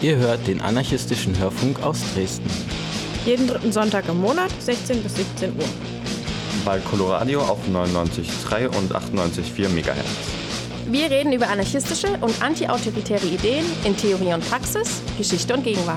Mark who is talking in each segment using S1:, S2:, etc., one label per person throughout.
S1: Ihr hört den anarchistischen Hörfunk aus Dresden.
S2: Jeden dritten Sonntag im Monat, 16 bis 17 Uhr.
S3: Bei Coloradio auf 99,3 und 98,4 MHz.
S4: Wir reden über anarchistische und antiautoritäre Ideen in Theorie und Praxis, Geschichte und Gegenwart.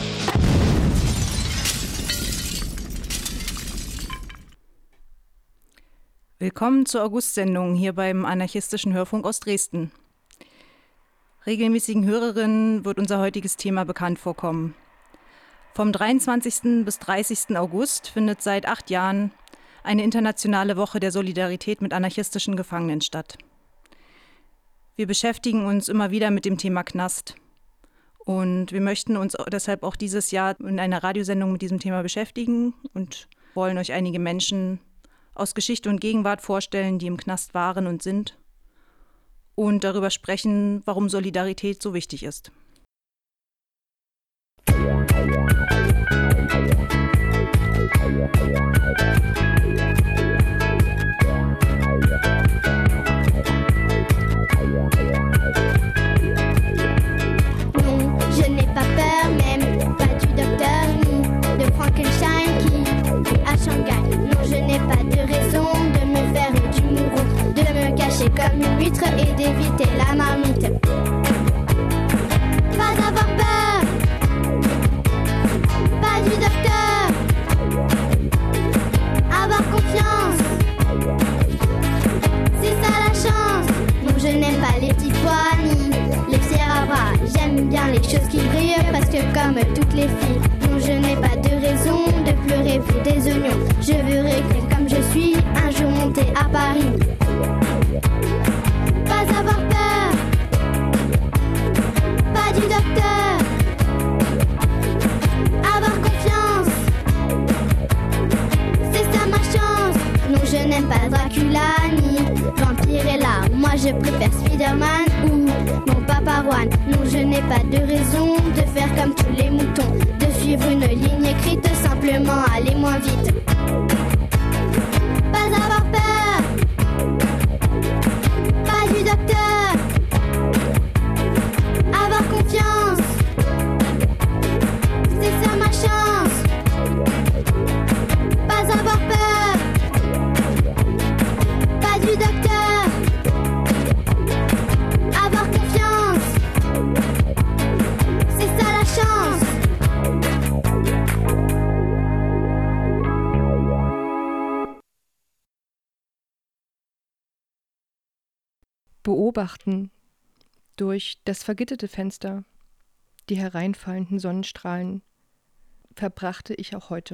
S5: Willkommen zur August-Sendung hier beim anarchistischen Hörfunk aus Dresden. Regelmäßigen Hörerinnen wird unser heutiges Thema bekannt vorkommen. Vom 23. bis 30. August findet seit 8 Jahren eine internationale Woche der Solidarität mit anarchistischen Gefangenen statt. Wir beschäftigen uns immer wieder mit dem Thema Knast. Und wir möchten uns deshalb auch dieses Jahr in einer Radiosendung mit diesem Thema beschäftigen und wollen euch einige Menschen aus Geschichte und Gegenwart vorstellen, die im Knast waren und sind, und darüber sprechen, warum Solidarität so wichtig ist.
S6: Comme une huître et d'éviter la marmite. Pas avoir peur, pas du docteur. Avoir confiance, c'est ça la chance. Non, je n'aime pas les petits pois ni les fiers à bras. J'aime bien les choses qui brillent parce que comme toutes les filles. Non, je n'ai pas de raison de pleurer pour des oignons. Je veux rester comme je suis, un jour monter à Paris. Pas avoir peur, pas du docteur. Avoir confiance, c'est ça ma chance. Non, je n'aime pas Dracula ni Vampirella. Moi je préfère Spider-Man ou mon papa Juan. Non, je n'ai pas de raison de faire comme tous les moutons, de suivre une ligne écrite, simplement aller moins vite. Pas avoir peur, du docteur, avoir confiance, c'est ça ma chance. Pas avoir peur, pas du docteur, avoir confiance, c'est ça la chance.
S7: Beobachten durch das vergitterte Fenster, die hereinfallenden Sonnenstrahlen, verbrachte ich auch heute.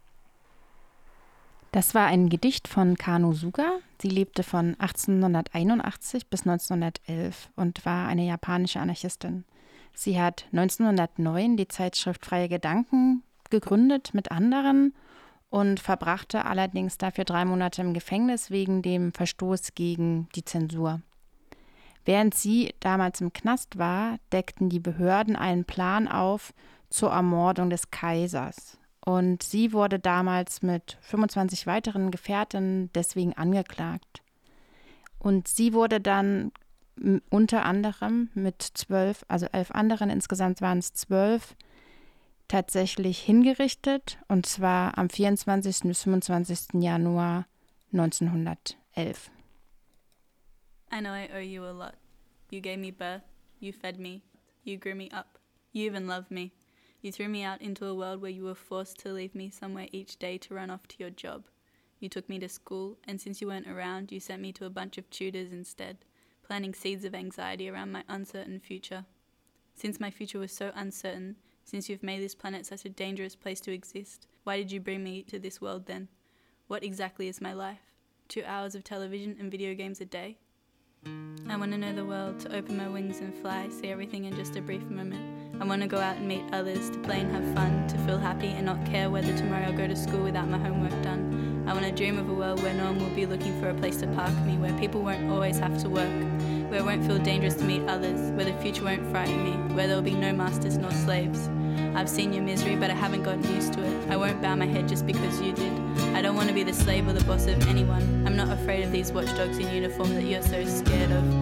S8: Das war ein Gedicht von Kano Suga. Sie lebte von 1881 bis 1911 und war eine japanische Anarchistin. Sie hat 1909 die Zeitschrift Freie Gedanken gegründet mit anderen und verbrachte allerdings dafür 3 Monate im Gefängnis wegen dem Verstoß gegen die Zensur. Während sie damals im Knast war, deckten die Behörden einen Plan auf zur Ermordung des Kaisers. Und sie wurde damals mit 25 weiteren Gefährtinnen deswegen angeklagt. Und sie wurde dann unter anderem mit 12, also 11 anderen, insgesamt waren es 12, tatsächlich hingerichtet. Und zwar am 24. bis 25. Januar 1911.
S9: I know I owe you a lot. You gave me birth, you fed me, you grew me up, you even loved me. You threw me out into a world where you were forced to leave me somewhere each day to run off to your job. You took me to school, and since you weren't around, you sent me to a bunch of tutors instead, planting seeds of anxiety around my uncertain future. Since my future was so uncertain, since you've made this planet such a dangerous place to exist, why did you bring me to this world then? What exactly is my life? 2 hours of television and video games a day? I want to know the world, to open my wings and fly, see everything in just a brief moment. I want to go out and meet others, to play and have fun, to feel happy and not care whether tomorrow I'll go to school without my homework done. I want to dream of a world where no one will be looking for a place to park me, where people won't always have to work, where it won't feel dangerous to meet others, where the future won't frighten me, where there will be no masters nor slaves. I've seen your misery, but I haven't gotten used to it. I won't bow my head just because you did. I don't want to be the slave or the boss of anyone. I'm not afraid of these watchdogs in uniform that you're so scared of.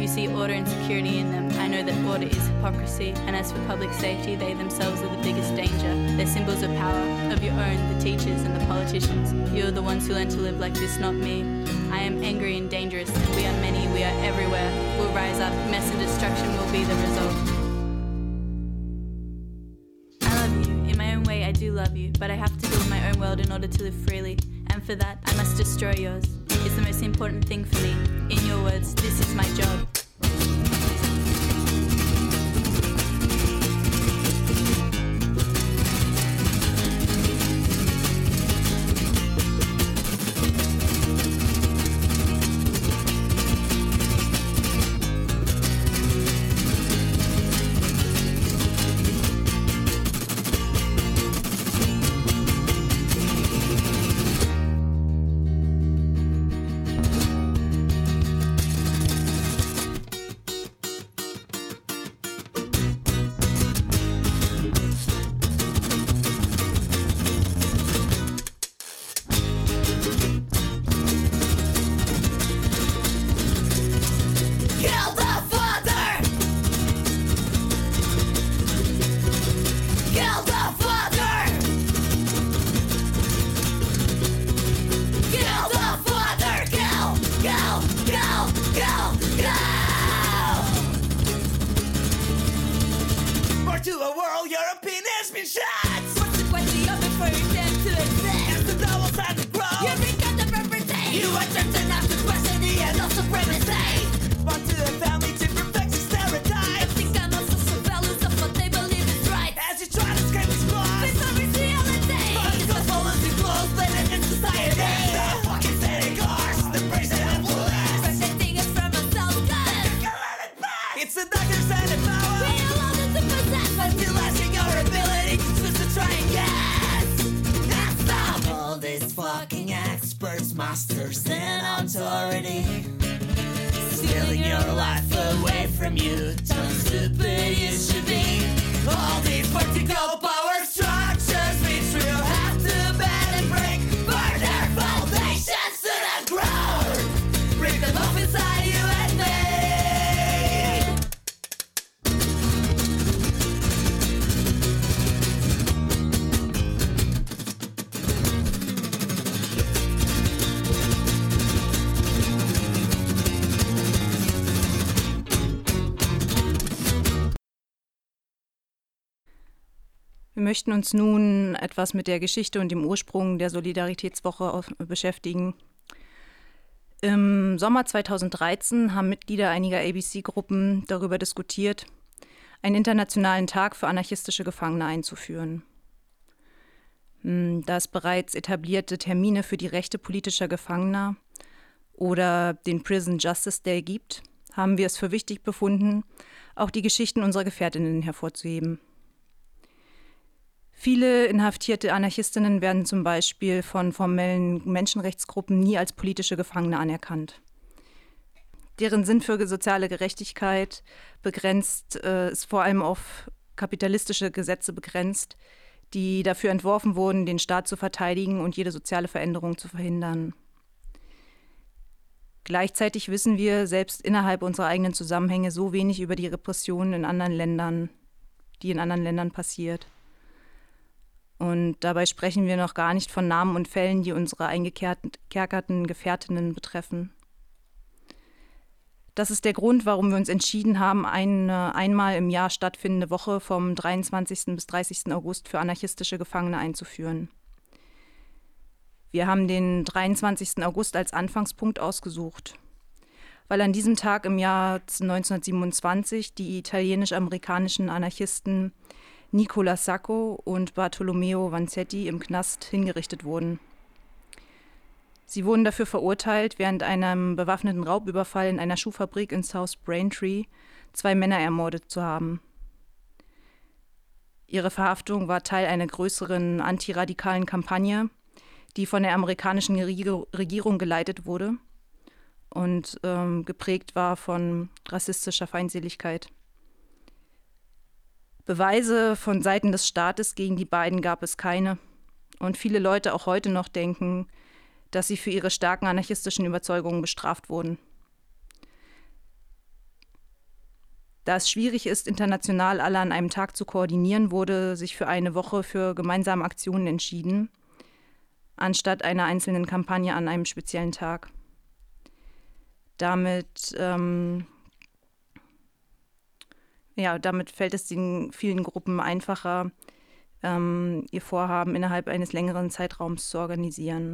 S9: You see order and security in them. I know that order is hypocrisy, and as for public safety, they themselves are the biggest danger. They're symbols of power, of your own, the teachers and the politicians. You're the ones who learn to live like this, not me. I am angry and dangerous, and we are many, we are everywhere. We'll rise up, mess and destruction will be the result. I love you, in my own way I do love you, but I have to build my own world in order to live freely. And for that, I must destroy yours. It's the most important thing for me. In your words, this is my job.
S10: Masters and authority, stealing your life away from you. Tell stupid you should be. All these vertical power structures which will have to bend and break, burn their foundations to the ground. Break them off inside you and me.
S5: Wir möchten uns nun etwas mit der Geschichte und dem Ursprung der Solidaritätswoche beschäftigen. Im Sommer 2013 haben Mitglieder einiger ABC-Gruppen darüber diskutiert, einen internationalen Tag für anarchistische Gefangene einzuführen. Da es bereits etablierte Termine für die Rechte politischer Gefangener oder den Prison Justice Day gibt, haben wir es für wichtig befunden, auch die Geschichten unserer Gefährtinnen hervorzuheben. Viele inhaftierte Anarchistinnen werden zum Beispiel von formellen Menschenrechtsgruppen nie als politische Gefangene anerkannt. Deren Sinn für soziale Gerechtigkeit ist vor allem auf kapitalistische Gesetze begrenzt, die dafür entworfen wurden, den Staat zu verteidigen und jede soziale Veränderung zu verhindern. Gleichzeitig wissen wir selbst innerhalb unserer eigenen Zusammenhänge so wenig über die Repressionen in anderen Ländern, die in anderen Ländern passiert. Und dabei sprechen wir noch gar nicht von Namen und Fällen, die unsere eingekerkerten Gefährtinnen betreffen. Das ist der Grund, warum wir uns entschieden haben, eine einmal im Jahr stattfindende Woche vom 23. bis 30. August für anarchistische Gefangene einzuführen. Wir haben den 23. August als Anfangspunkt ausgesucht, weil an diesem Tag im Jahr 1927 die italienisch-amerikanischen Anarchisten Nicola Sacco und Bartolomeo Vanzetti im Knast hingerichtet wurden. Sie wurden dafür verurteilt, während einem bewaffneten Raubüberfall in einer Schuhfabrik in South Braintree 2 Männer ermordet zu haben. Ihre Verhaftung war Teil einer größeren antiradikalen Kampagne, die von der amerikanischen Regierung geleitet wurde und geprägt war von rassistischer Feindseligkeit. Beweise von Seiten des Staates gegen die beiden gab es keine. Und viele Leute auch heute noch denken, dass sie für ihre starken anarchistischen Überzeugungen bestraft wurden. Da es schwierig ist, international alle an einem Tag zu koordinieren, wurde sich für eine Woche für gemeinsame Aktionen entschieden, anstatt einer einzelnen Kampagne an einem speziellen Tag. Damit fällt es den vielen Gruppen einfacher, ihr Vorhaben innerhalb eines längeren Zeitraums zu organisieren.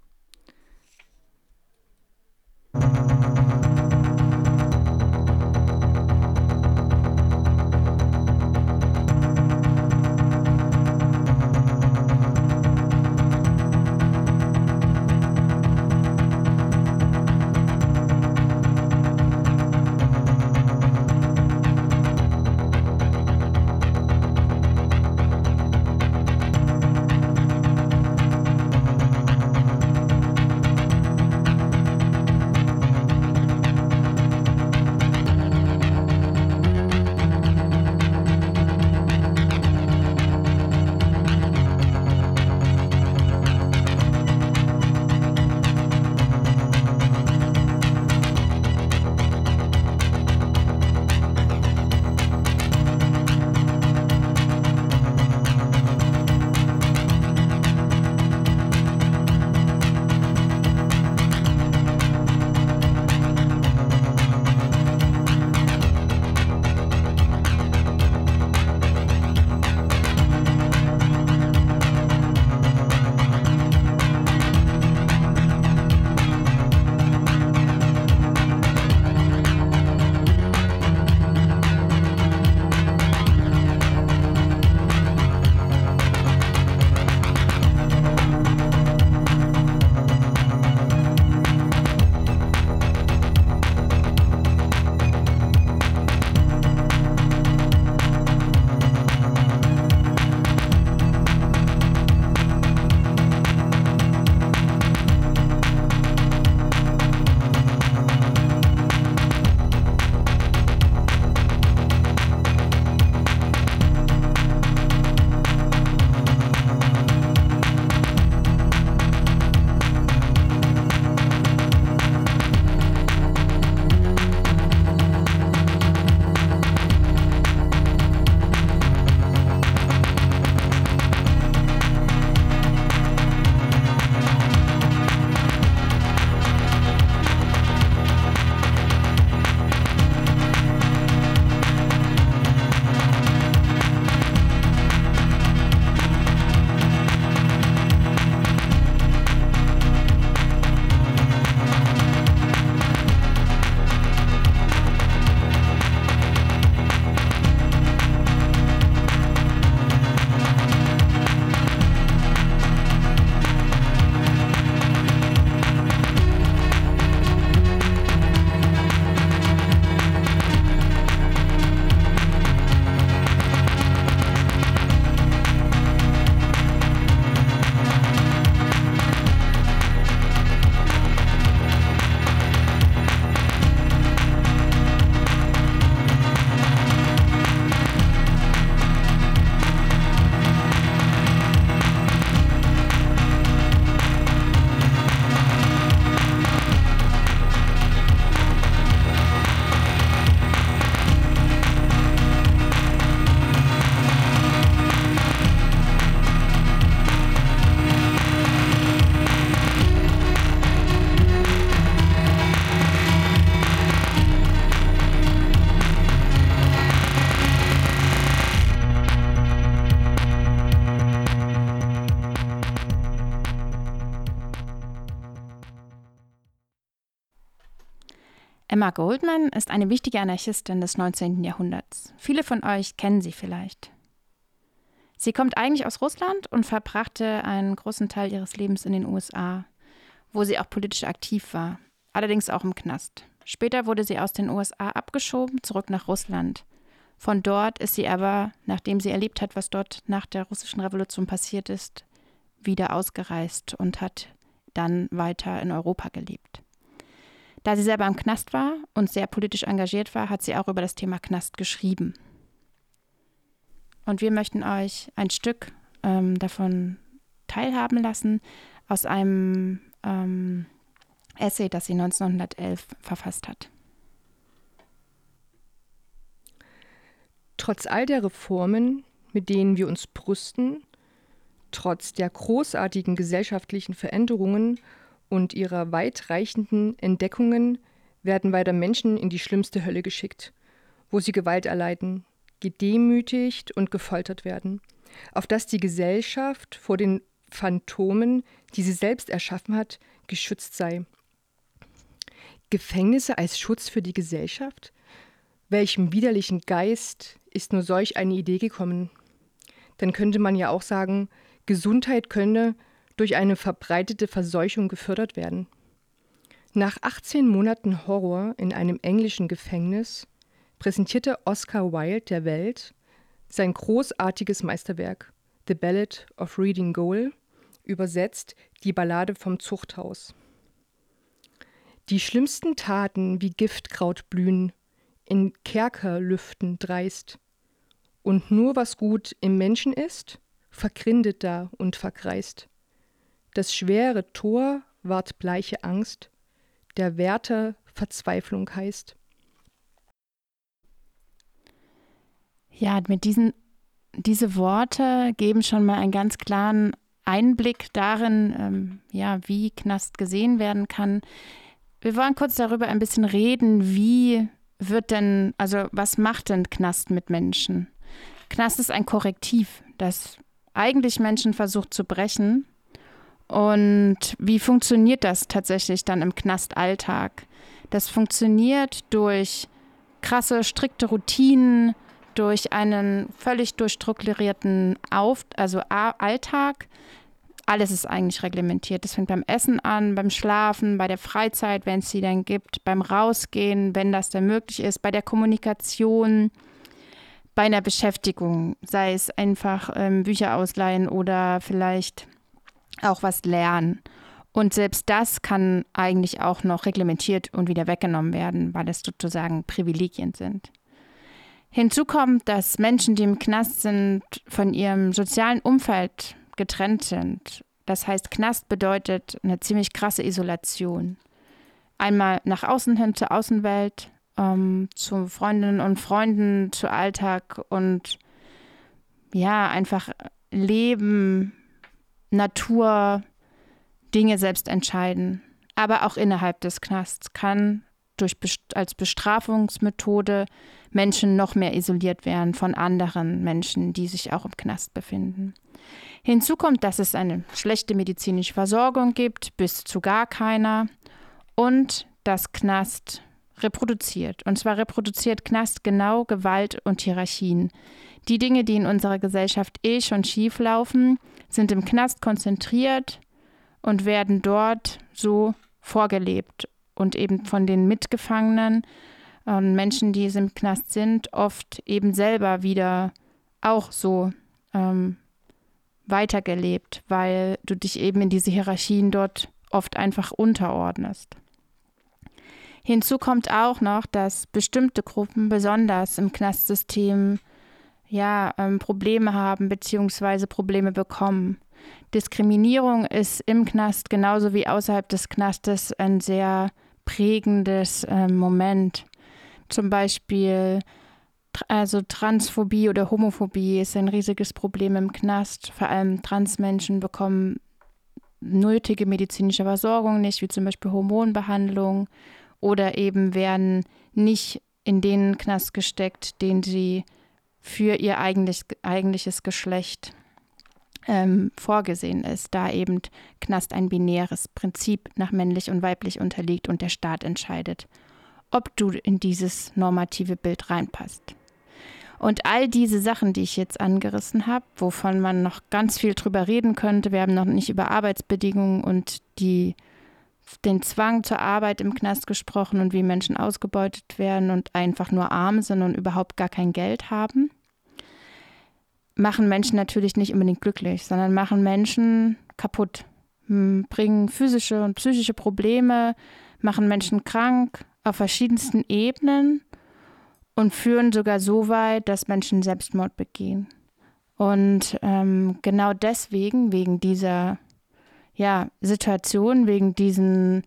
S8: Emma Goldman ist eine wichtige Anarchistin des 19. Jahrhunderts. Viele von euch kennen sie vielleicht. Sie kommt eigentlich aus Russland und verbrachte einen großen Teil ihres Lebens in den USA, wo sie auch politisch aktiv war, allerdings auch im Knast. Später wurde sie aus den USA abgeschoben, zurück nach Russland. Von dort ist sie aber, nachdem sie erlebt hat, was dort nach der russischen Revolution passiert ist, wieder ausgereist und hat dann weiter in Europa gelebt. Da sie selber im Knast war und sehr politisch engagiert war, hat sie auch über das Thema Knast geschrieben. Und wir möchten euch ein Stück davon teilhaben lassen aus einem Essay, das sie 1911 verfasst hat.
S7: trotz all der Reformen, mit denen wir uns brüsten, trotz der großartigen gesellschaftlichen Veränderungen und ihrer weitreichenden Entdeckungen werden weiter Menschen in die schlimmste Hölle geschickt, wo sie Gewalt erleiden, gedemütigt und gefoltert werden, auf dass die Gesellschaft vor den Phantomen, die sie selbst erschaffen hat, geschützt sei. Gefängnisse als Schutz für die Gesellschaft? Welchem widerlichen Geist ist nur solch eine Idee gekommen? Dann könnte man ja auch sagen, Gesundheit könne durch eine verbreitete Verseuchung gefördert werden. Nach 18 Monaten Horror in einem englischen Gefängnis präsentierte Oscar Wilde der Welt sein großartiges Meisterwerk The Ballad of Reading Gaol, übersetzt die Ballade vom Zuchthaus. Die schlimmsten Taten wie Giftkraut blühen, in Kerkerlüften dreist. Und nur was gut im Menschen ist, vergrindet da und verkreist. Das schwere Tor ward bleiche Angst, der Wärter Verzweiflung heißt.
S8: Ja, diese Worte geben schon mal einen ganz klaren Einblick darin, wie Knast gesehen werden kann. Wir wollen kurz darüber ein bisschen reden, was macht denn Knast mit Menschen? Knast ist ein Korrektiv, das eigentlich Menschen versucht zu brechen. Und wie funktioniert das tatsächlich dann im Knastalltag? Das funktioniert durch krasse, strikte Routinen, durch einen völlig durchstrukturierten Alltag. Alles ist eigentlich reglementiert. Das fängt beim Essen an, beim Schlafen, bei der Freizeit, wenn es sie dann gibt, beim Rausgehen, wenn das dann möglich ist, bei der Kommunikation, bei einer Beschäftigung, sei es einfach Bücher ausleihen oder vielleicht auch was lernen. Und selbst das kann eigentlich auch noch reglementiert und wieder weggenommen werden, weil es sozusagen Privilegien sind. Hinzu kommt, dass Menschen, die im Knast sind, von ihrem sozialen Umfeld getrennt sind. Das heißt, Knast bedeutet eine ziemlich krasse Isolation. Einmal nach außen hin zur Außenwelt, zu Freundinnen und Freunden, zu Alltag und einfach Leben, Natur, Dinge selbst entscheiden. Aber auch innerhalb des Knasts kann als Bestrafungsmethode Menschen noch mehr isoliert werden von anderen Menschen, die sich auch im Knast befinden. Hinzu kommt, dass es eine schlechte medizinische Versorgung gibt, bis zu gar keiner, und dass Knast reproduziert. Und zwar reproduziert Knast genau Gewalt und Hierarchien. Die Dinge, die in unserer Gesellschaft schon schief laufen, sind im Knast konzentriert und werden dort so vorgelebt und eben von den Mitgefangenen und Menschen, die im Knast sind, oft eben selber wieder auch so weitergelebt, weil du dich eben in diese Hierarchien dort oft einfach unterordnest. Hinzu kommt auch noch, dass bestimmte Gruppen besonders im Knastsystem Probleme haben bzw. Probleme bekommen. Diskriminierung ist im Knast genauso wie außerhalb des Knastes ein sehr prägendes Moment. Zum Beispiel Transphobie oder Homophobie ist ein riesiges Problem im Knast. Vor allem Transmenschen bekommen nötige medizinische Versorgung nicht, wie zum Beispiel Hormonbehandlung, oder eben werden nicht in den Knast gesteckt, den sie für ihr eigentliches Geschlecht vorgesehen ist, da eben Knast ein binäres Prinzip nach männlich und weiblich unterliegt und der Staat entscheidet, ob du in dieses normative Bild reinpasst. Und all diese Sachen, die ich jetzt angerissen habe, wovon man noch ganz viel drüber reden könnte, wir haben noch nicht über Arbeitsbedingungen und den Zwang zur Arbeit im Knast gesprochen und wie Menschen ausgebeutet werden und einfach nur arm sind und überhaupt gar kein Geld haben, machen Menschen natürlich nicht unbedingt glücklich, sondern machen Menschen kaputt, bringen physische und psychische Probleme, machen Menschen krank auf verschiedensten Ebenen und führen sogar so weit, dass Menschen Selbstmord begehen. Und genau deswegen, wegen dieser Situation, wegen diesen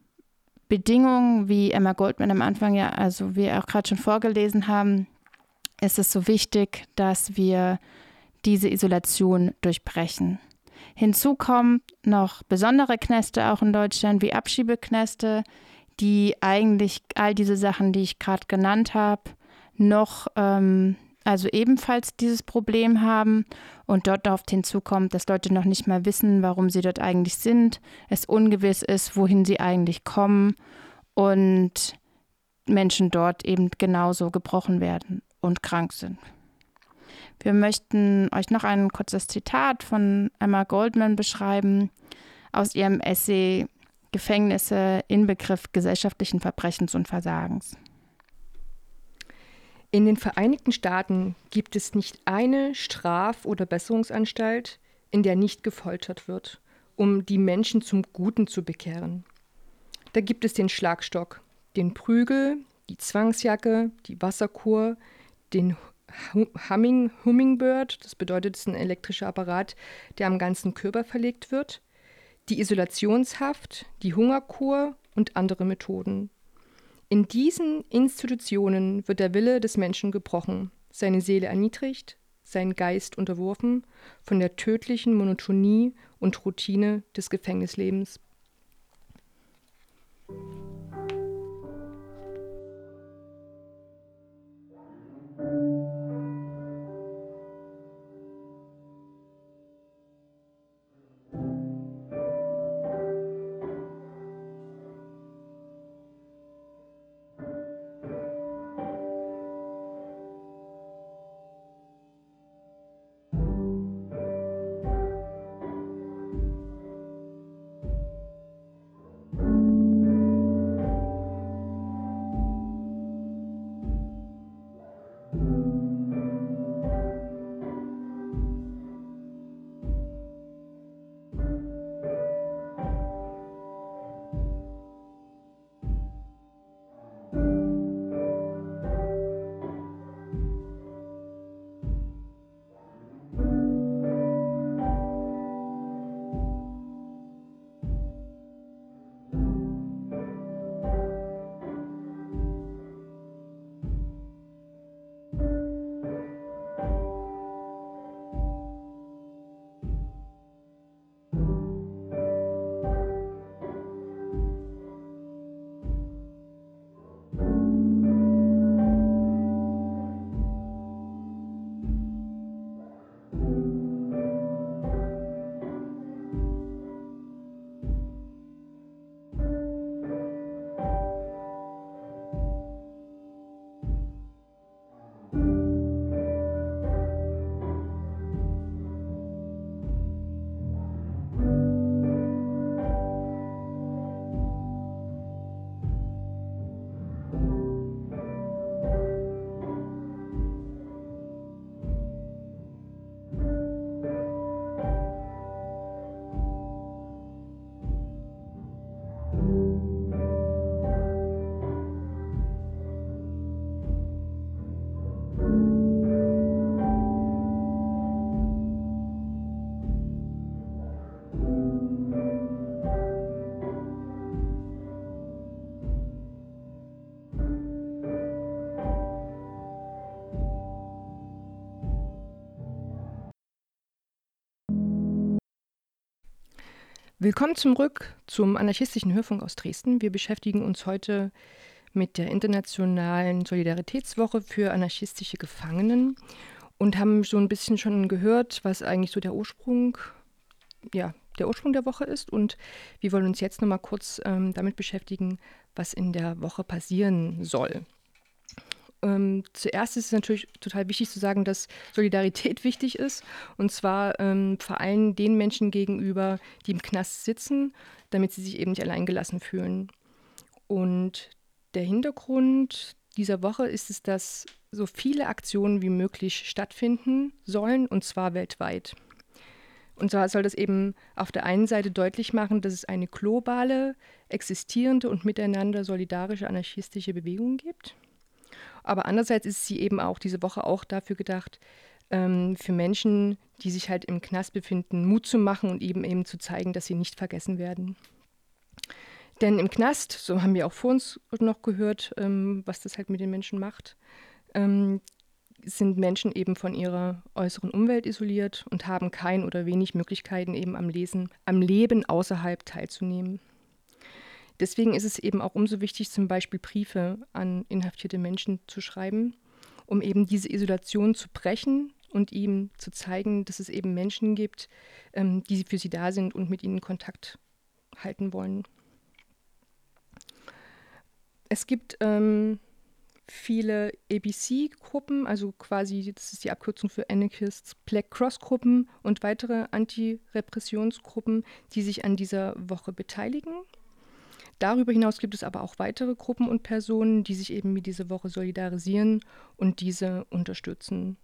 S8: Bedingungen, wie Emma Goldman am Anfang wie wir auch gerade schon vorgelesen haben, ist es so wichtig, dass wir diese Isolation durchbrechen. Hinzu kommen noch besondere Kneste auch in Deutschland, wie Abschiebekneste, die eigentlich all diese Sachen, die ich gerade genannt habe, noch also ebenfalls dieses Problem haben und dort oft hinzukommt, dass Leute noch nicht mal wissen, warum sie dort eigentlich sind, es ungewiss ist, wohin sie eigentlich kommen und Menschen dort eben genauso gebrochen werden und krank sind. Wir möchten euch noch ein kurzes Zitat von Emma Goldman beschreiben aus ihrem Essay Gefängnisse, Inbegriff gesellschaftlichen Verbrechens und Versagens.
S7: In den Vereinigten Staaten gibt es nicht eine Straf- oder Besserungsanstalt, in der nicht gefoltert wird, um die Menschen zum Guten zu bekehren. Da gibt es den Schlagstock, den Prügel, die Zwangsjacke, die Wasserkur, den Hummingbird, das bedeutet, es ist ein elektrischer Apparat, der am ganzen Körper verlegt wird, die Isolationshaft, die Hungerkur und andere Methoden. In diesen Institutionen wird der Wille des Menschen gebrochen, seine Seele erniedrigt, sein Geist unterworfen von der tödlichen Monotonie und Routine des Gefängnislebens. Willkommen zurück zum anarchistischen Hörfunk aus Dresden. Wir beschäftigen uns heute mit der Internationalen Solidaritätswoche für anarchistische Gefangenen und haben so ein bisschen schon gehört, was eigentlich so der Ursprung der Woche ist. Und wir wollen uns jetzt nochmal kurz damit beschäftigen, was in der Woche passieren soll. Zuerst ist es natürlich total wichtig zu sagen, dass Solidarität wichtig ist. Und zwar vor allem den Menschen gegenüber, die im Knast sitzen, damit sie sich eben nicht alleingelassen fühlen. Und der Hintergrund dieser Woche ist es, dass so viele Aktionen wie möglich stattfinden sollen, und zwar weltweit. Und zwar soll das eben auf der einen Seite deutlich machen, dass es eine globale, existierende und miteinander solidarische anarchistische Bewegung gibt. Aber andererseits ist sie eben auch diese Woche auch dafür gedacht, für Menschen, die sich halt im Knast befinden, Mut zu machen und eben zu zeigen, dass sie nicht vergessen werden. Denn im Knast, so haben wir auch vor uns noch gehört, was das halt mit den Menschen macht, sind Menschen eben von ihrer äußeren Umwelt isoliert und haben kein oder wenig Möglichkeiten, eben am Leben außerhalb teilzunehmen. Deswegen ist es eben auch umso wichtig, zum Beispiel Briefe an inhaftierte Menschen zu schreiben, um eben diese Isolation zu brechen und ihm zu zeigen, dass es eben Menschen gibt, die für sie da sind und mit ihnen Kontakt halten wollen. Es gibt viele ABC-Gruppen, also quasi, das ist die Abkürzung für Anarchists, Black Cross-Gruppen und weitere Antirepressionsgruppen, die sich an dieser Woche beteiligen. Darüber hinaus gibt es aber auch weitere Gruppen und Personen, die sich eben mit dieser Woche solidarisieren und diese unterstützen.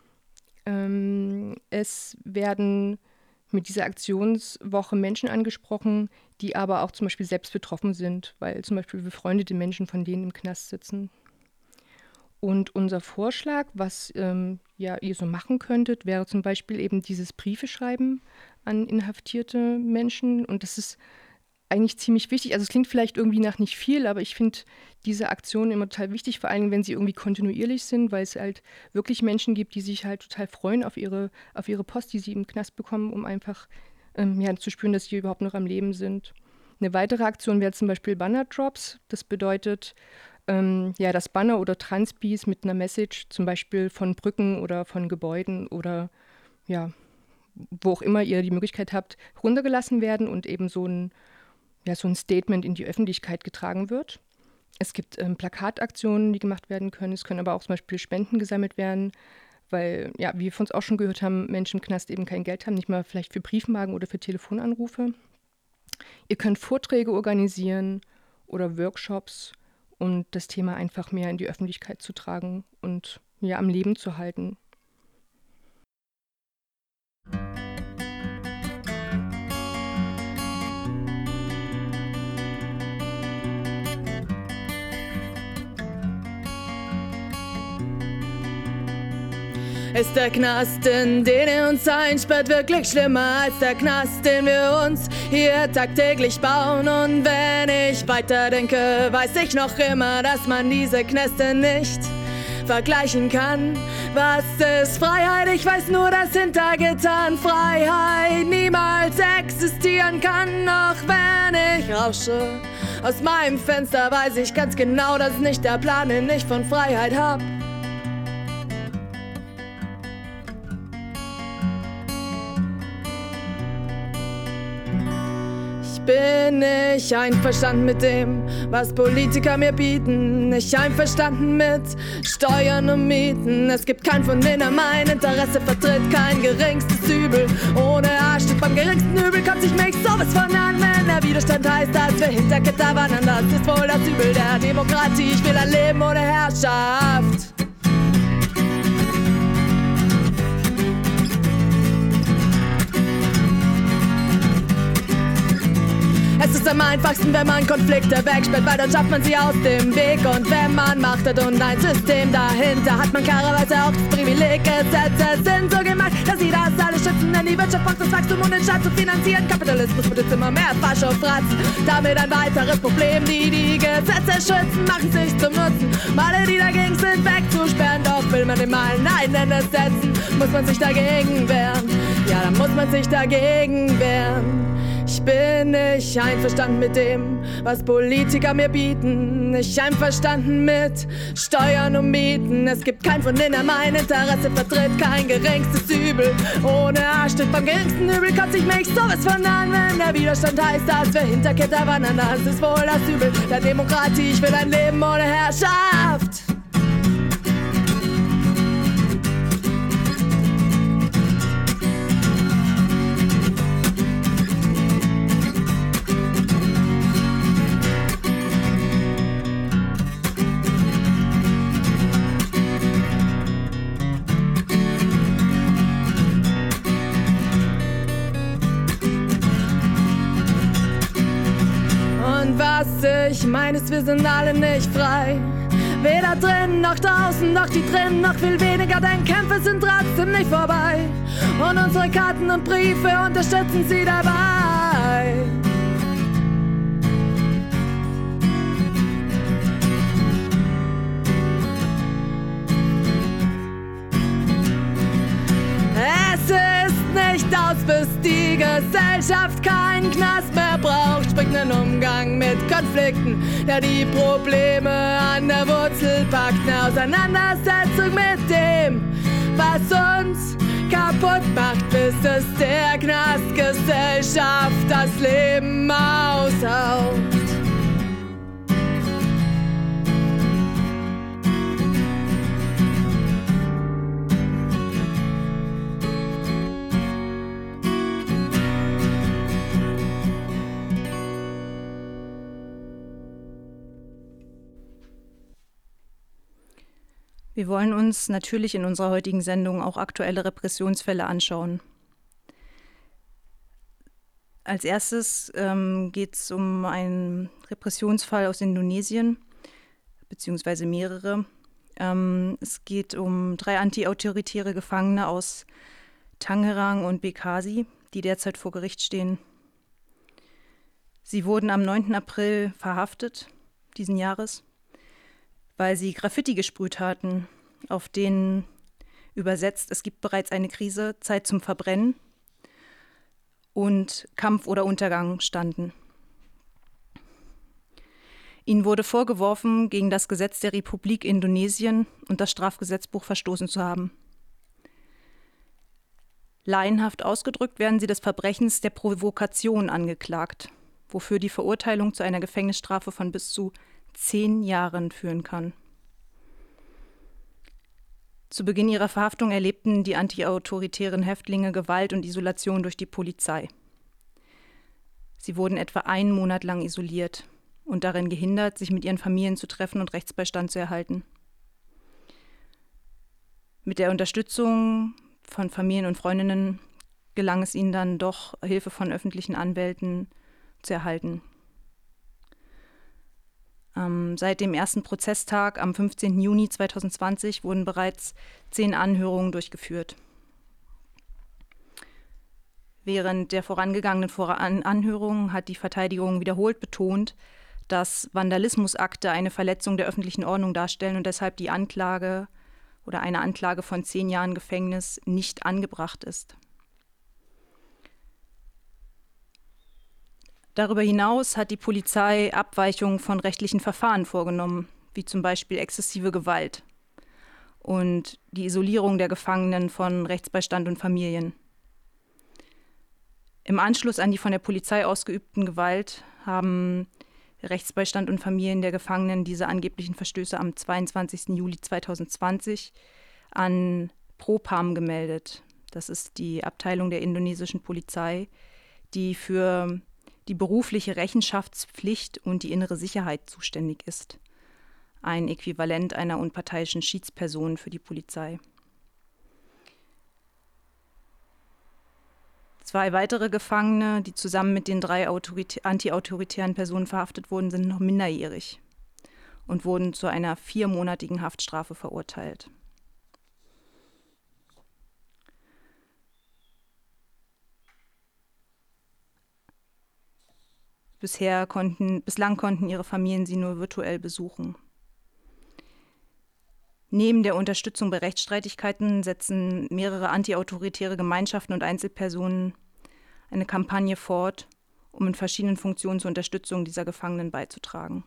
S7: Es werden mit dieser Aktionswoche Menschen angesprochen, die aber auch zum Beispiel selbst betroffen sind, weil zum Beispiel befreundete Menschen von denen im Knast sitzen. Und unser Vorschlag, was ihr so machen könntet, wäre zum Beispiel eben dieses Briefe schreiben an inhaftierte Menschen. Und das ist eigentlich ziemlich wichtig. Also es klingt vielleicht irgendwie nach nicht viel, aber ich finde diese Aktionen immer total wichtig, vor allem wenn sie irgendwie kontinuierlich sind, weil es halt wirklich Menschen gibt, die sich halt total freuen auf ihre Post, die sie im Knast bekommen, um einfach zu spüren, dass sie überhaupt noch am Leben sind. Eine weitere Aktion wäre zum Beispiel Banner Drops. Das bedeutet, dass Banner oder Transbis mit einer Message zum Beispiel von Brücken oder von Gebäuden oder wo auch immer ihr die Möglichkeit habt, runtergelassen werden und eben so ein Statement in die Öffentlichkeit getragen wird. Es gibt Plakataktionen, die gemacht werden können. Es können aber auch zum Beispiel Spenden gesammelt werden, weil, wie wir von uns auch schon gehört haben, Menschen im Knast eben kein Geld haben, nicht mal vielleicht für Briefmarken oder für Telefonanrufe. Ihr könnt Vorträge organisieren oder Workshops, um das Thema einfach mehr in die Öffentlichkeit zu tragen und am Leben zu halten.
S11: Ist der Knast, in den er uns einsperrt, wirklich schlimmer als der Knast, den wir uns hier tagtäglich bauen? Und wenn ich weiterdenke, weiß ich noch immer, dass man diese Knäste nicht vergleichen kann. Was ist Freiheit? Ich weiß nur, dass hinter Gittern Freiheit niemals existieren kann. Auch wenn ich rausche aus meinem Fenster, weiß ich ganz genau, dass nicht der Plan, den ich von Freiheit hab. Bin ich einverstanden mit dem, was Politiker mir bieten? Nicht einverstanden mit Steuern und Mieten. Es gibt keinen von denen, der mein Interesse vertritt. Kein geringstes Übel. Ohne Arsch steht beim geringsten Übel. Kommt sich mich sowas von an, wenn der Widerstand heißt, dass wir hinter Gitter wandern. Das ist wohl das Übel der Demokratie. Ich will ein Leben ohne Herrschaft. Es ist am einfachsten, wenn man Konflikte wegsperrt, weil dann schafft man sie aus dem Weg. Und wenn man Macht hat und ein System dahinter, hat man klarerweise auch das Privileg. Gesetze sind so gemacht, dass sie das alles schützen, denn die Wirtschaft braucht das Wachstum, um den Staat zu finanzieren. Kapitalismus wird jetzt immer mehr Fasch und Fratz. Damit ein weiteres Problem, die Gesetze schützen, machen sich zum Nutzen. Alle, die dagegen sind, wegzusperren, doch will man dem Malen ein Ende setzen, muss man sich dagegen wehren. Ja, dann muss man sich dagegen wehren. Ich bin nicht einverstanden mit dem, was Politiker mir bieten. Nicht einverstanden mit Steuern und Mieten. Es gibt keinen von denen, der mein Interesse vertritt. Kein geringstes Übel. Ohne Arsch steht beim geringsten Übel. Kotze ich mich sowas von an, wenn der Widerstand heißt, dass wir hinter Gitter wandern. Das ist wohl das Übel der Demokratie. Ich will ein Leben ohne Herrschaft. Ich meine, wir sind alle nicht frei. Weder drinnen noch draußen, noch die drinnen noch viel weniger, denn Kämpfe sind trotzdem nicht vorbei. Und unsere Karten und Briefe unterstützen sie dabei. die Gesellschaft keinen Knast mehr braucht, springt ein Umgang mit Konflikten, der die Probleme an der Wurzel packt. Eine Auseinandersetzung mit dem, was uns kaputt macht, bis es der Knastgesellschaft das Leben aushaucht.
S5: Wir wollen uns natürlich in unserer heutigen Sendung auch aktuelle Repressionsfälle anschauen. Als erstes geht es um einen Repressionsfall aus Indonesien, beziehungsweise mehrere. Es geht um 3 antiautoritäre Gefangene aus Tangerang und Bekasi, die derzeit vor Gericht stehen. Sie wurden am 9. April verhaftet, diesen Jahres, weil sie Graffiti gesprüht hatten, auf denen übersetzt, es gibt bereits eine Krise, Zeit zum Verbrennen und Kampf oder Untergang standen. Ihnen wurde vorgeworfen, gegen das Gesetz der Republik Indonesien und das Strafgesetzbuch verstoßen zu haben. Laienhaft ausgedrückt werden sie des Verbrechens der Provokation angeklagt, wofür die Verurteilung zu einer Gefängnisstrafe von bis zu 10 Jahren führen kann. Zu Beginn ihrer Verhaftung erlebten die antiautoritären Häftlinge Gewalt und Isolation durch die Polizei. Sie wurden etwa 1 Monat lang isoliert und darin gehindert, sich mit ihren Familien zu treffen und Rechtsbeistand zu erhalten. Mit der Unterstützung von Familien und Freundinnen gelang es ihnen dann doch, Hilfe von öffentlichen Anwälten zu erhalten. Seit dem ersten Prozesstag am 15. Juni 2020 wurden bereits 10 Anhörungen durchgeführt. Während der vorangegangenen Anhörungen hat die Verteidigung wiederholt betont, dass Vandalismusakte eine Verletzung der öffentlichen Ordnung darstellen und deshalb die Anklage oder eine Anklage von 10 Jahren Gefängnis nicht angebracht ist. Darüber hinaus hat die Polizei Abweichungen von rechtlichen Verfahren vorgenommen, wie zum Beispiel exzessive Gewalt und die Isolierung der Gefangenen von Rechtsbeistand und Familien. Im Anschluss an die von der Polizei ausgeübten Gewalt haben Rechtsbeistand und Familien der Gefangenen diese angeblichen Verstöße am 22. Juli 2020 an Propam gemeldet. Das ist die Abteilung der indonesischen Polizei, die für die berufliche Rechenschaftspflicht und die innere Sicherheit zuständig ist. Ein Äquivalent einer unparteiischen Schiedsperson für die Polizei. 2 weitere Gefangene, die zusammen mit den 3 antiautoritären Personen verhaftet wurden, sind noch minderjährig und wurden zu einer 4-monatigen Haftstrafe verurteilt. Bislang konnten ihre Familien sie nur virtuell besuchen. Neben der Unterstützung bei Rechtsstreitigkeiten setzen mehrere antiautoritäre Gemeinschaften und Einzelpersonen eine Kampagne fort, um in verschiedenen Funktionen zur Unterstützung dieser Gefangenen beizutragen.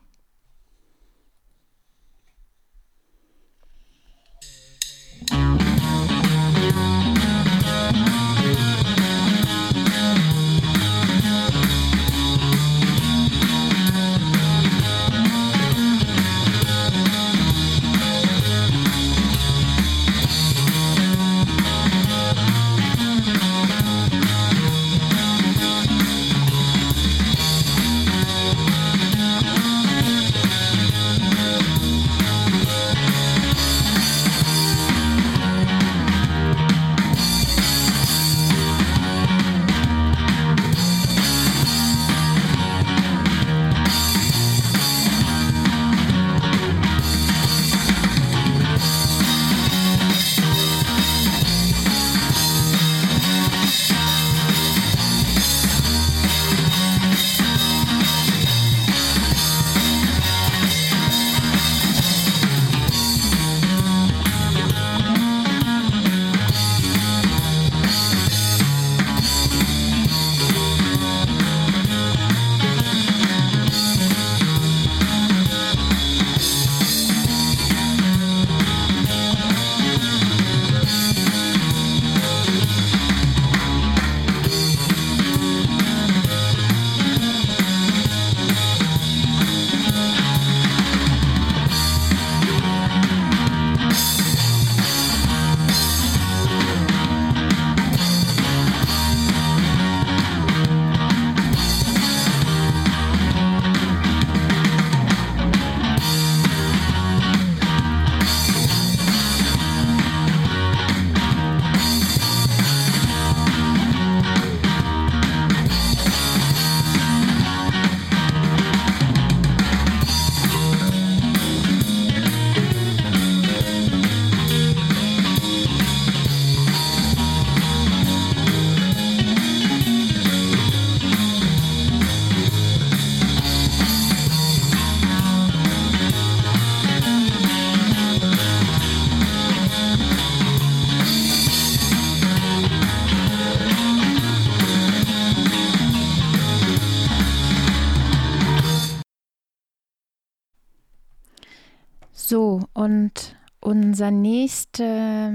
S8: So, und unser nächster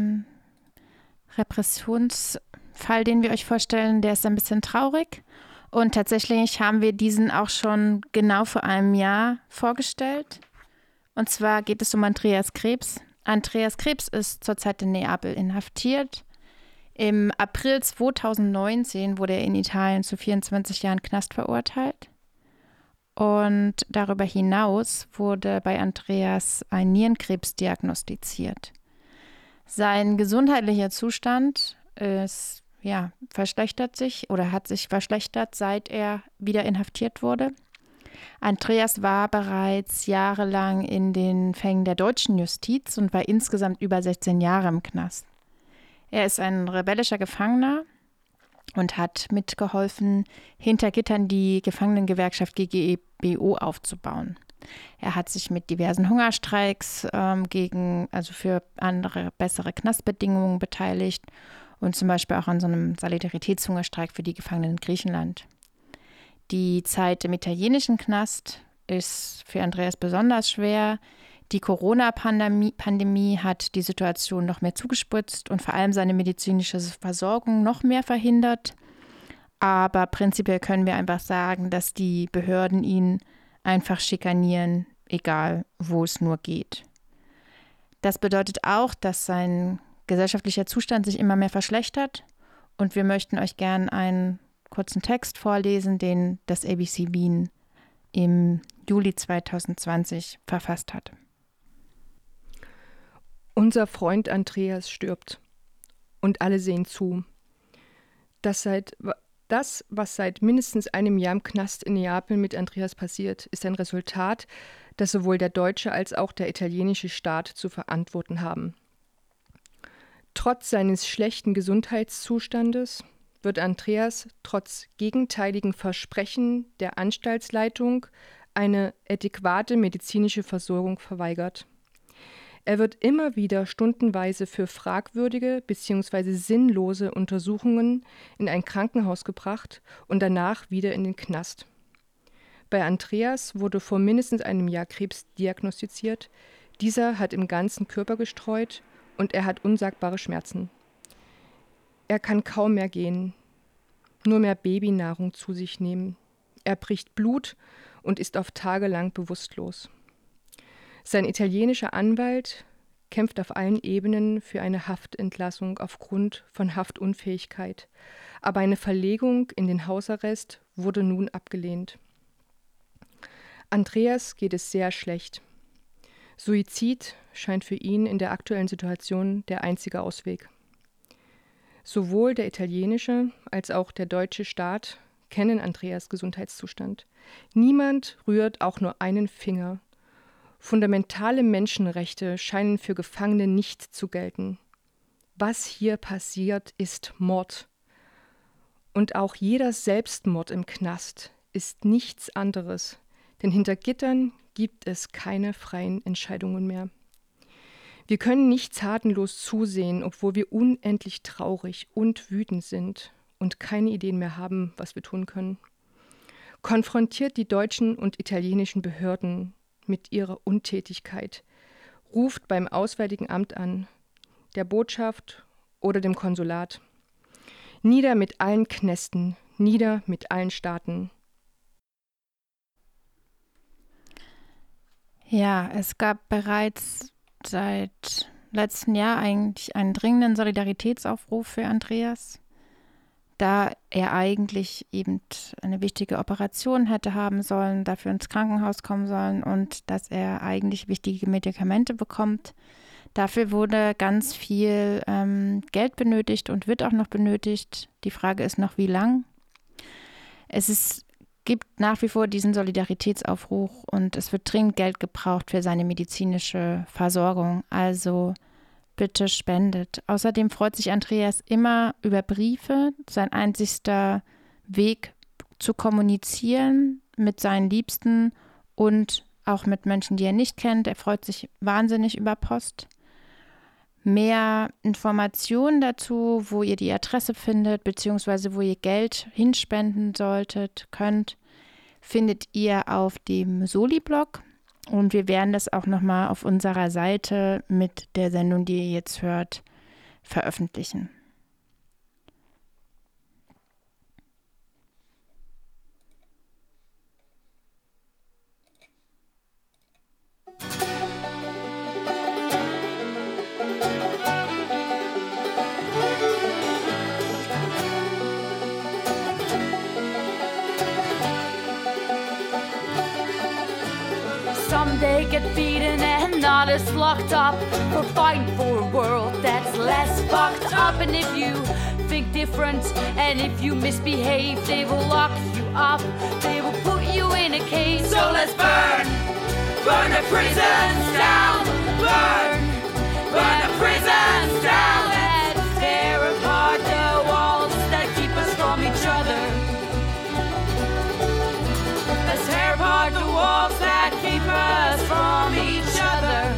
S8: Repressionsfall, den wir euch vorstellen, der ist ein bisschen traurig. Und tatsächlich haben wir diesen auch schon genau vor einem Jahr vorgestellt. Und zwar geht es um Andreas Krebs. Andreas Krebs ist zurzeit in Neapel inhaftiert. Im April 2019 wurde er in Italien zu 24 Jahren Knast verurteilt. Und darüber hinaus wurde bei Andreas ein Nierenkrebs diagnostiziert. Sein gesundheitlicher Zustand verschlechtert sich oder hat sich verschlechtert, seit er wieder inhaftiert wurde. Andreas war bereits jahrelang in den Fängen der deutschen Justiz und war insgesamt über 16 Jahre im Knast. Er ist ein rebellischer Gefangener und hat mitgeholfen, hinter Gittern die Gefangenengewerkschaft GGBO aufzubauen. Er hat sich mit diversen Hungerstreiks für andere, bessere Knastbedingungen beteiligt und zum Beispiel auch an so einem Solidaritätshungerstreik für die Gefangenen in Griechenland. Die Zeit im italienischen Knast ist für Andreas besonders schwer. Die Corona-Pandemie hat die Situation noch mehr zugespitzt und vor allem seine medizinische Versorgung noch mehr verhindert. Aber prinzipiell können wir einfach sagen, dass die Behörden ihn einfach schikanieren, egal wo es nur geht. Das bedeutet auch, dass sein gesellschaftlicher Zustand sich immer mehr verschlechtert. Und wir möchten euch gern einen kurzen Text vorlesen, den das ABC Wien im Juli 2020 verfasst hat.
S7: Unser Freund Andreas stirbt und alle sehen zu. Das, was seit mindestens einem Jahr im Knast in Neapel mit Andreas passiert, ist ein Resultat, das sowohl der deutsche als auch der italienische Staat zu verantworten haben. Trotz seines schlechten Gesundheitszustandes wird Andreas trotz gegenteiligen Versprechen der Anstaltsleitung eine adäquate medizinische Versorgung verweigert. Er wird immer wieder stundenweise für fragwürdige bzw. sinnlose Untersuchungen in ein Krankenhaus gebracht und danach wieder in den Knast. Bei Andreas wurde vor mindestens einem Jahr Krebs diagnostiziert. Dieser hat im ganzen Körper gestreut und er hat unsagbare Schmerzen. Er kann kaum mehr gehen, nur mehr Babynahrung zu sich nehmen. Er bricht Blut und ist oft tagelang bewusstlos. Sein italienischer Anwalt kämpft auf allen Ebenen für eine Haftentlassung aufgrund von Haftunfähigkeit, aber eine Verlegung in den Hausarrest wurde nun abgelehnt. Andreas geht es sehr schlecht. Suizid scheint für ihn in der aktuellen Situation der einzige Ausweg. Sowohl der italienische als auch der deutsche Staat kennen Andreas' Gesundheitszustand. Niemand rührt auch nur einen Finger. Fundamentale Menschenrechte scheinen für Gefangene nicht zu gelten. Was hier passiert, ist Mord. Und auch jeder Selbstmord im Knast ist nichts anderes, denn hinter Gittern gibt es keine freien Entscheidungen mehr. Wir können nicht tatenlos zusehen, obwohl wir unendlich traurig und wütend sind und keine Ideen mehr haben, was wir tun können. Konfrontiert die deutschen und italienischen Behörden mit ihrer Untätigkeit, ruft beim Auswärtigen Amt an, der Botschaft oder dem Konsulat. Nieder mit allen Knästen, nieder mit allen Staaten.
S8: Ja, es gab bereits seit letztem Jahr eigentlich einen dringenden Solidaritätsaufruf für Andreas, da er eigentlich eben eine wichtige Operation hätte haben sollen, dafür ins Krankenhaus kommen sollen und dass er eigentlich wichtige Medikamente bekommt. Dafür wurde ganz viel Geld benötigt und wird auch noch benötigt. Die Frage ist noch, wie lang. Gibt nach wie vor diesen Solidaritätsaufruf und es wird dringend Geld gebraucht für seine medizinische Versorgung. Also bitte spendet. Außerdem freut sich Andreas immer über Briefe. Sein einzigster Weg zu kommunizieren mit seinen Liebsten und auch mit Menschen, die er nicht kennt. Er freut sich wahnsinnig über Post. Mehr Informationen dazu, wo ihr die Adresse findet, beziehungsweise wo ihr Geld hinspenden könnt, findet ihr auf dem Soli-Blog. Und wir werden das auch nochmal auf unserer Seite mit der Sendung, die ihr jetzt hört, veröffentlichen.
S12: Some they get beaten and others locked up for fighting for a world that's less fucked up. And if you think different and if you misbehave, they will lock you up. They will put you in a cage. So let's burn, burn the prisons down, burn, burn the prisons down. Let's tear apart the walls that keep us from each other. Let's tear apart the walls that keep us from each other.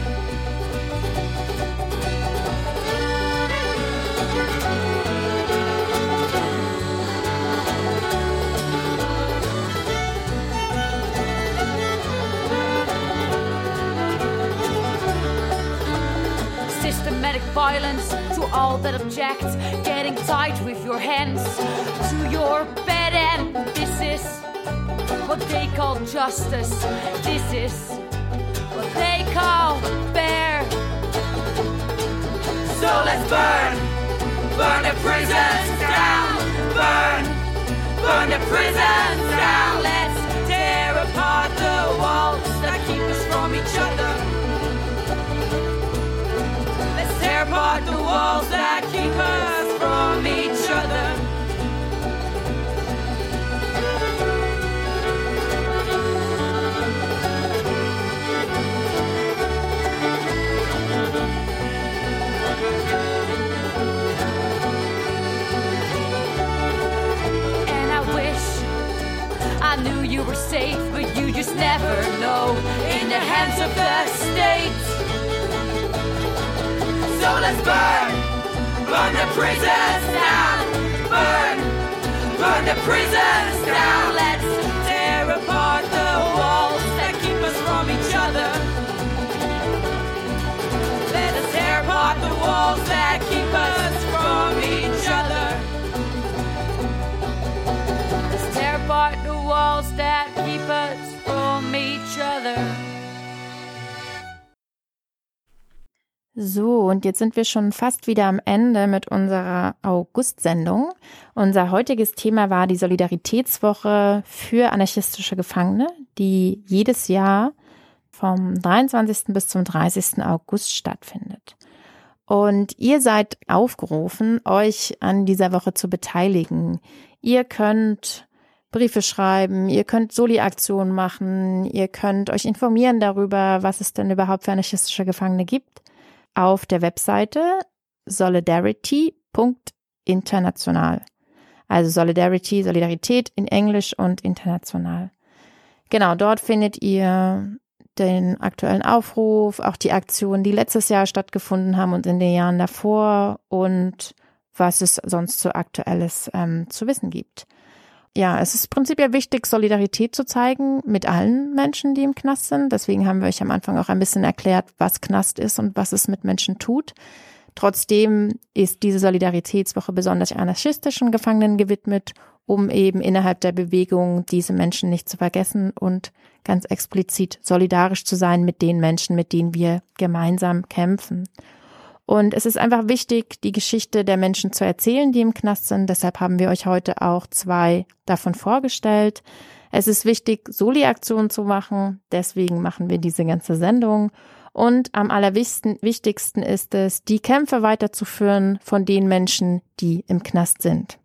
S12: Systematic violence to all that object, getting tight with your hands to your bed, and this is what they call justice. This is what they call fair. So let's burn, burn the prisons down, burn, burn the prisons down. Let's tear apart the walls that keep us from each other. Let's tear apart the walls that keep us from each other. I knew you were safe, but you just never know in the hands of the state. So let's burn, burn the prisons down, burn, burn the prisons down. Let's tear apart the walls that keep us from each other. Let us tear apart the walls that keep us from each other. Let's tear apart the walls that keep us from each other.
S8: So, und jetzt sind wir schon fast wieder am Ende mit unserer August-Sendung. Unser heutiges Thema war die Solidaritätswoche für anarchistische Gefangene, die jedes Jahr vom 23. bis zum 30. August stattfindet. Und ihr seid aufgerufen, euch an dieser Woche zu beteiligen. Ihr könnt Briefe schreiben, ihr könnt Soli-Aktionen machen, ihr könnt euch informieren darüber, was es denn überhaupt für anarchistische Gefangene gibt, auf der Webseite solidarity.international. Also Solidarität in Englisch und international. Genau, dort findet ihr den aktuellen Aufruf, auch die Aktionen, die letztes Jahr stattgefunden haben und in den Jahren davor und was es sonst so Aktuelles zu wissen gibt. Ja, es ist prinzipiell wichtig, Solidarität zu zeigen mit allen Menschen, die im Knast sind. Deswegen haben wir euch am Anfang auch ein bisschen erklärt, was Knast ist und was es mit Menschen tut. Trotzdem ist diese Solidaritätswoche besonders anarchistischen Gefangenen gewidmet, um eben innerhalb der Bewegung diese Menschen nicht zu vergessen und ganz explizit solidarisch zu sein mit den Menschen, mit denen wir gemeinsam kämpfen. Und es ist einfach wichtig, die Geschichte der Menschen zu erzählen, die im Knast sind. Deshalb haben wir euch heute auch 2 davon vorgestellt. Es ist wichtig, Soli-Aktionen zu machen. Deswegen machen wir diese ganze Sendung. Und am allerwichtigsten ist es, die Kämpfe weiterzuführen von den Menschen, die im Knast sind.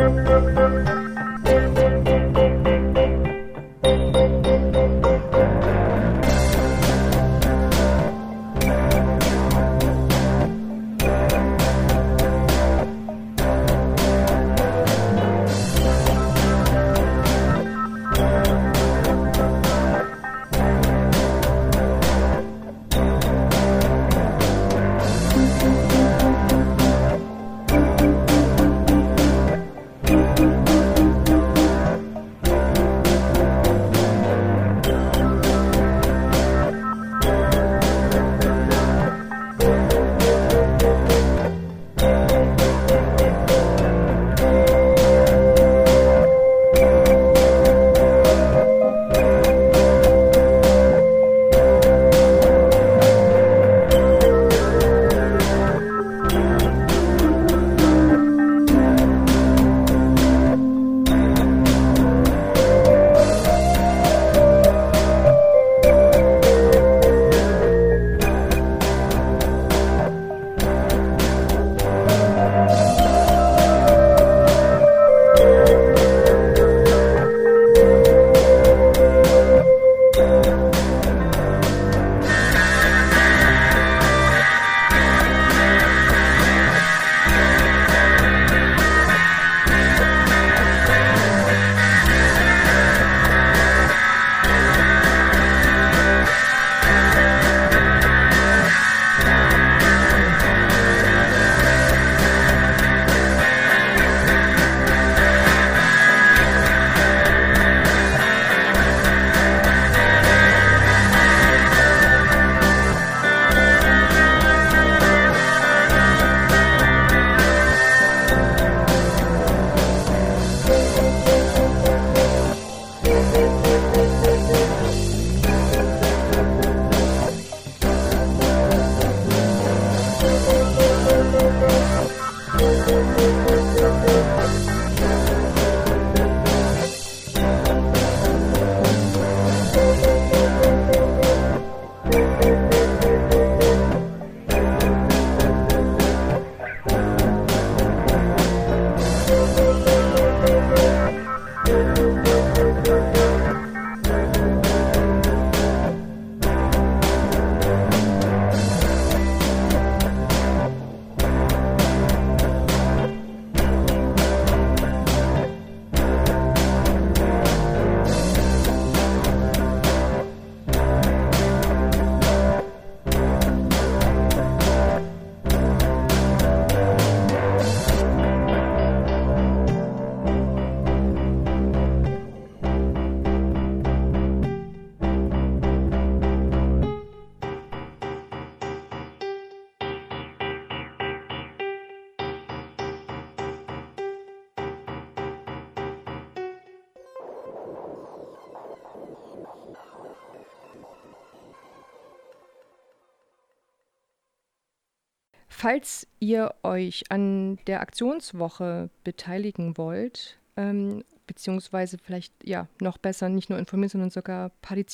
S7: Falls ihr euch an der Aktionswoche beteiligen wollt, beziehungsweise vielleicht ja noch besser nicht nur informieren, sondern sogar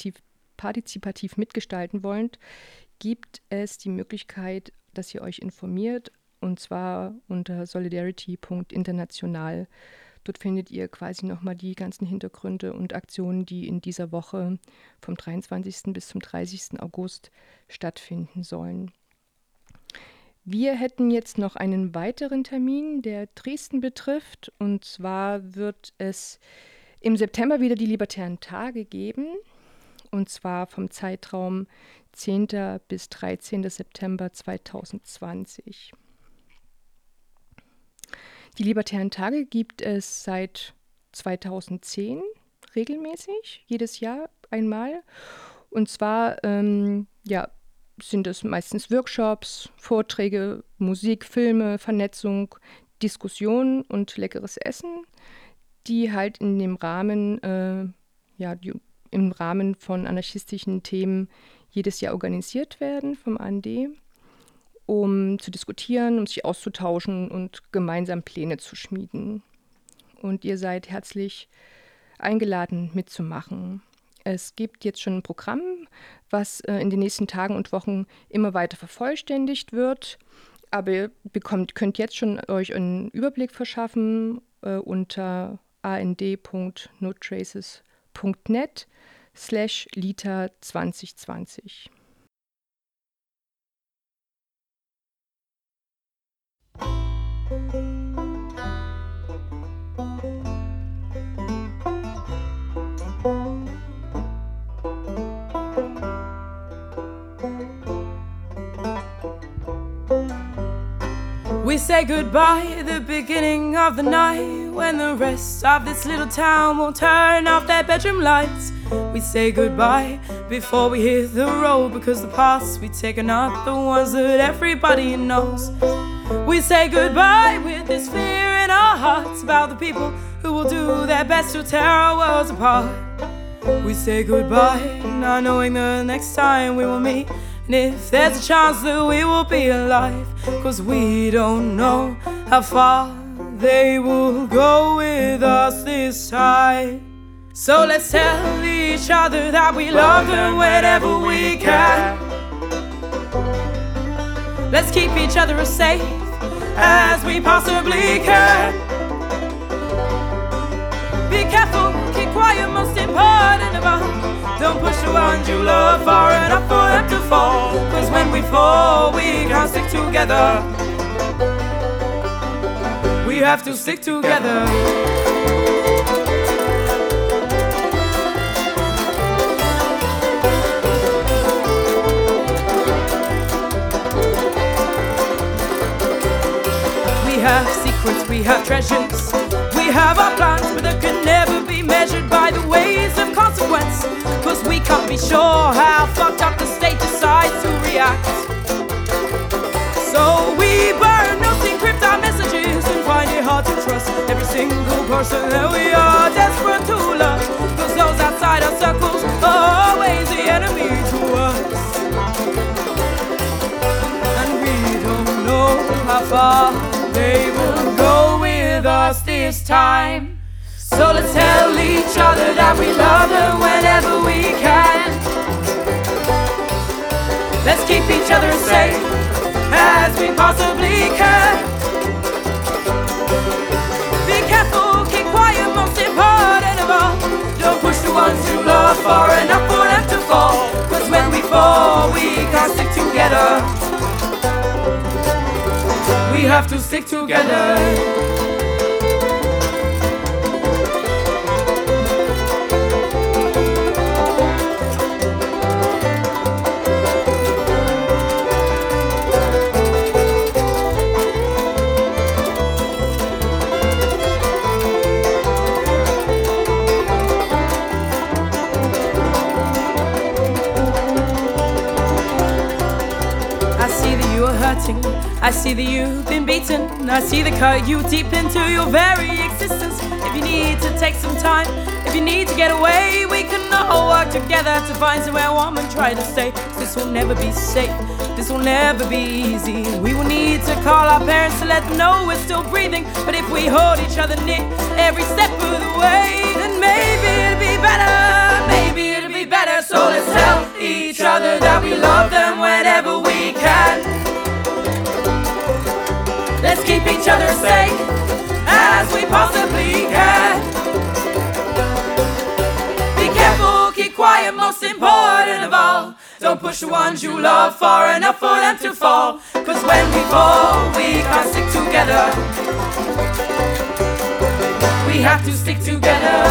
S7: partizipativ mitgestalten wollt, gibt es die Möglichkeit, dass ihr euch informiert, und zwar unter solidarity.international. Dort findet ihr quasi nochmal die ganzen Hintergründe und Aktionen, die in dieser Woche vom 23. bis zum 30. August stattfinden sollen. Wir hätten jetzt noch einen weiteren Termin, der Dresden betrifft. Und zwar wird es im September wieder die Libertären Tage geben. Und zwar vom Zeitraum 10. bis 13. September 2020. Die Libertären Tage gibt es seit 2010 regelmäßig, jedes Jahr einmal. Und zwar sind es meistens Workshops, Vorträge, Musik, Filme, Vernetzung, Diskussionen und leckeres Essen, die halt in dem Rahmen, im Rahmen von anarchistischen Themen jedes Jahr organisiert werden vom AND, um zu diskutieren, um sich auszutauschen und gemeinsam Pläne zu schmieden. Und ihr seid herzlich eingeladen, mitzumachen. Es gibt jetzt schon ein Programm, was in den nächsten Tagen und Wochen immer weiter vervollständigt wird. Aber ihr könnt jetzt schon euch einen Überblick verschaffen, unter and.notraces.net/Lita 2020.
S13: We say goodbye at the beginning of the night, when the rest of this little town won't turn off their bedroom lights. We say goodbye before we hit the road, because the paths we take are not the ones that everybody knows. We say goodbye with this fear in our hearts about the people who will do their best to tear our worlds apart. We say goodbye not knowing the next time we will meet, and if there's a chance that we will be alive, 'cause we don't know how far they will go with us this time. So let's tell each other that we love them whenever we can. Let's keep each other as safe as we possibly can. Be careful, keep quiet, most important of all. Don't push the ones you love far enough for them to fall, 'cause when we fall, we can't stick together. We have to stick together. We have secrets, we have treasures, we have our plans, but they can never be measured by the ways of consequence, 'cause we can't be sure how fucked up the state decides to react. So we burn notes, encrypt our messages, and find it hard to trust every single person that we are desperate to love, 'cause those outside our circles are always the enemy to us. And we don't know how far they will go with us this time. So let's tell each other that we love them whenever we can. Let's keep each other as safe as we possibly can. Be careful, keep quiet, most important of all. Don't push the ones you love far enough for them to fall, 'cause when we fall, we can't stick together. We have to stick together. I see that you've been beaten, I see the cut you deep into your very existence. If you need to take some time, if you need to get away, we can all work together to find somewhere warm and try to stay. This will never be safe, this will never be easy. We will need to call our parents to let them know we're still breathing. But if we hold each other near every step of the way, then maybe it'll be better, maybe it'll be better. So let's tell each other that we love them whenever we can. Let's keep each other safe as we possibly can. Be careful, keep quiet, most important of all. Don't push the ones you love far enough for them to fall, 'cause when we fall, we can't stick together. We have to stick together.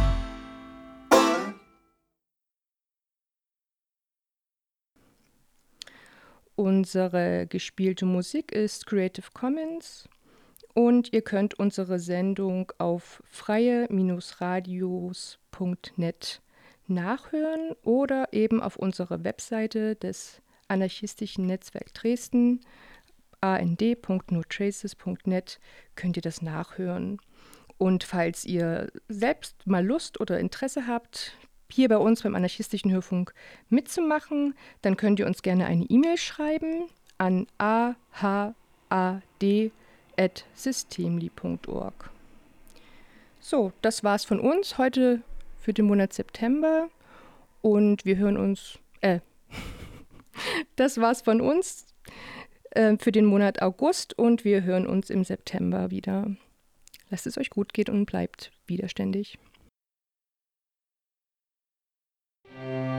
S7: Unsere gespielte Musik ist Creative Commons und ihr könnt unsere Sendung auf freie-radios.net nachhören oder eben auf unserer Webseite des anarchistischen Netzwerk Dresden, and.notraces.net, könnt ihr das nachhören. Und falls ihr selbst mal Lust oder Interesse habt, hier bei uns beim Anarchistischen Hörfunk mitzumachen, dann könnt ihr uns gerne eine E-Mail schreiben an ahad@systemli.org. So, das war's von uns heute für den Monat September und wir hören uns, das war's von uns für den Monat August und wir hören uns im September wieder. Lasst es euch gut gehen und bleibt widerständig.